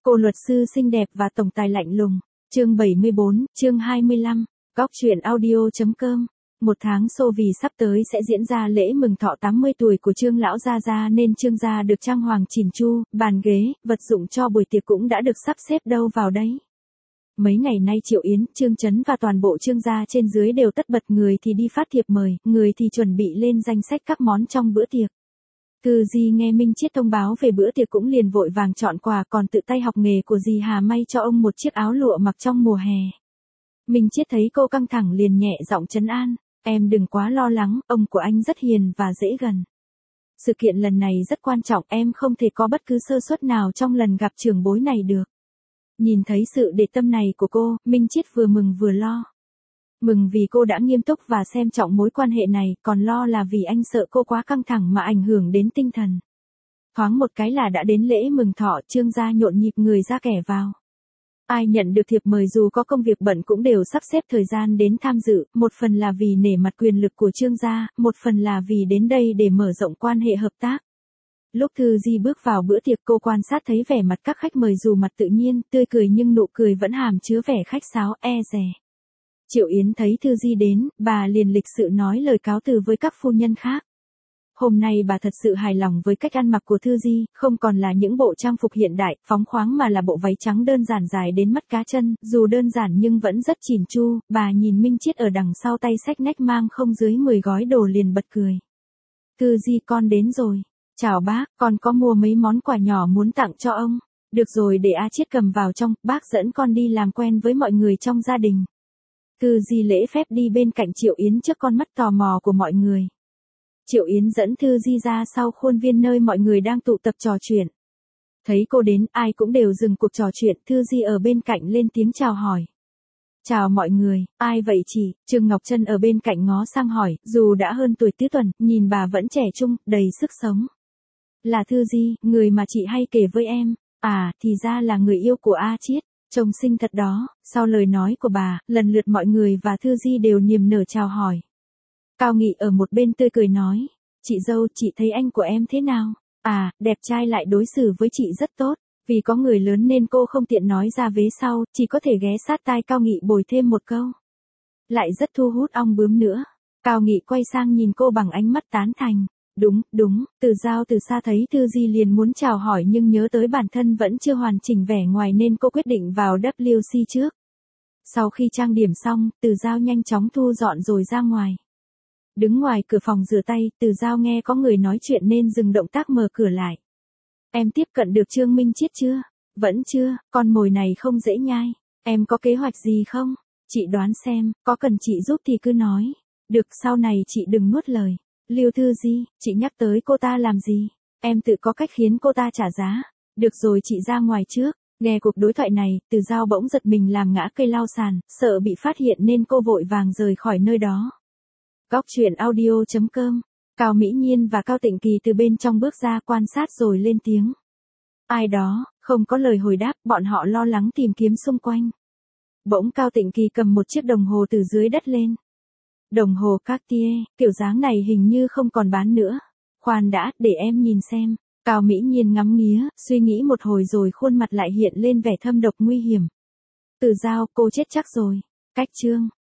Cô luật sư xinh đẹp và tổng tài lạnh lùng. Chương 74, chương 25. Góc truyện audio.com. Một tháng xô vì sắp tới sẽ diễn ra lễ mừng thọ 80 tuổi của Trương lão gia nên Trương gia được trang hoàng chỉn chu, bàn ghế, vật dụng cho buổi tiệc cũng đã được sắp xếp đâu vào đấy. Mấy ngày nay Triệu Yến, Trương Chấn và toàn bộ Trương gia trên dưới đều tất bật, người thì đi phát thiệp mời, người thì chuẩn bị lên danh sách các món trong bữa tiệc. Thư Di nghe Minh Chiết thông báo về bữa tiệc cũng liền vội vàng chọn quà, còn tự tay học nghề của dì Hà may cho ông một chiếc áo lụa mặc trong mùa hè. Minh Chiết thấy cô căng thẳng liền nhẹ giọng trấn an, em đừng quá lo lắng, ông của anh rất hiền và dễ gần. Sự kiện lần này rất quan trọng, em không thể có bất cứ sơ suất nào trong lần gặp trưởng bối này được. Nhìn thấy sự để tâm này của cô, Minh Chiết vừa mừng vừa lo. Mừng vì cô đã nghiêm túc và xem trọng mối quan hệ này, còn lo là vì anh sợ cô quá căng thẳng mà ảnh hưởng đến tinh thần. Thoáng một cái là đã đến lễ mừng thọ, Trương gia nhộn nhịp người ra kẻ vào. Ai nhận được thiệp mời dù có công việc bận cũng đều sắp xếp thời gian đến tham dự, một phần là vì nể mặt quyền lực của Trương gia, một phần là vì đến đây để mở rộng quan hệ hợp tác. Lúc Thư Di bước vào bữa tiệc, cô quan sát thấy vẻ mặt các khách mời dù mặt tự nhiên, tươi cười nhưng nụ cười vẫn hàm chứa vẻ khách sáo, e dè. Triệu Yến thấy Thư Di đến, bà liền lịch sự nói lời cáo từ với các phu nhân khác. Hôm nay bà thật sự hài lòng với cách ăn mặc của Thư Di, không còn là những bộ trang phục hiện đại, phóng khoáng mà là bộ váy trắng đơn giản dài đến mắt cá chân, dù đơn giản nhưng vẫn rất chỉn chu. Bà nhìn Minh Chiết ở đằng sau tay xách nách mang không dưới 10 gói đồ liền bật cười. Thư Di, con đến rồi. Chào bác, con có mua mấy món quà nhỏ muốn tặng cho ông. Được rồi, để A Chiết cầm vào trong, bác dẫn con đi làm quen với mọi người trong gia đình. Thư Di lễ phép đi bên cạnh Triệu Yến trước con mắt tò mò của mọi người. Triệu Yến dẫn Thư Di ra sau khuôn viên nơi mọi người đang tụ tập trò chuyện. Thấy cô đến, ai cũng đều dừng cuộc trò chuyện, Thư Di ở bên cạnh lên tiếng chào hỏi. Chào mọi người, ai vậy chị? Trương Ngọc Trân ở bên cạnh ngó sang hỏi, dù đã hơn tuổi tứ tuần, nhìn bà vẫn trẻ trung, đầy sức sống. Là Thư Di, người mà chị hay kể với em. À, thì ra là người yêu của A Chiết. Trông xinh thật đó. Sau lời nói của bà, lần lượt mọi người và Thư Di đều niềm nở chào hỏi. Cao Nghị ở một bên tươi cười nói, chị dâu, chị thấy anh của em thế nào? À, đẹp trai lại đối xử với chị rất tốt. Vì có người lớn nên cô không tiện nói ra vế sau, chỉ có thể ghé sát tai Cao Nghị bồi thêm một câu. Lại rất thu hút ong bướm nữa. Cao Nghị quay sang nhìn cô bằng ánh mắt tán thành. Đúng, Từ Giao từ xa thấy Thư Di liền muốn chào hỏi nhưng nhớ tới bản thân vẫn chưa hoàn chỉnh vẻ ngoài nên cô quyết định vào WC trước. Sau khi trang điểm xong, Từ Giao nhanh chóng thu dọn rồi ra ngoài. Đứng ngoài cửa phòng rửa tay, Từ Giao nghe có người nói chuyện nên dừng động tác mở cửa lại. Em tiếp cận được Trương Minh Chiết chưa? Vẫn chưa, con mồi này không dễ nhai. Em có kế hoạch gì không? Chị đoán xem, có cần chị giúp thì cứ nói. Được, sau này chị đừng nuốt lời. Lưu Thư Di, chị nhắc tới cô ta làm gì? Em tự có cách khiến cô ta trả giá. Được rồi, chị ra ngoài trước. Nghe cuộc đối thoại này, Từ Giao bỗng giật mình làm ngã cây lau sàn, sợ bị phát hiện nên cô vội vàng rời khỏi nơi đó. Góc truyện audio.com. Cao Mỹ Nhiên và Cao Tịnh Kỳ từ bên trong bước ra quan sát rồi lên tiếng. Ai đó? Không có lời hồi đáp, bọn họ lo lắng tìm kiếm xung quanh. Bỗng Cao Tịnh Kỳ cầm một chiếc đồng hồ từ dưới đất lên. Đồng hồ Cartier, kiểu dáng này hình như không còn bán nữa. Khoan đã, để em nhìn xem. Cao Mỹ Nhiên ngắm nghía, suy nghĩ một hồi rồi khuôn mặt lại hiện lên vẻ thâm độc nguy hiểm. Từ Giao, cô chết chắc rồi. Cách Trương,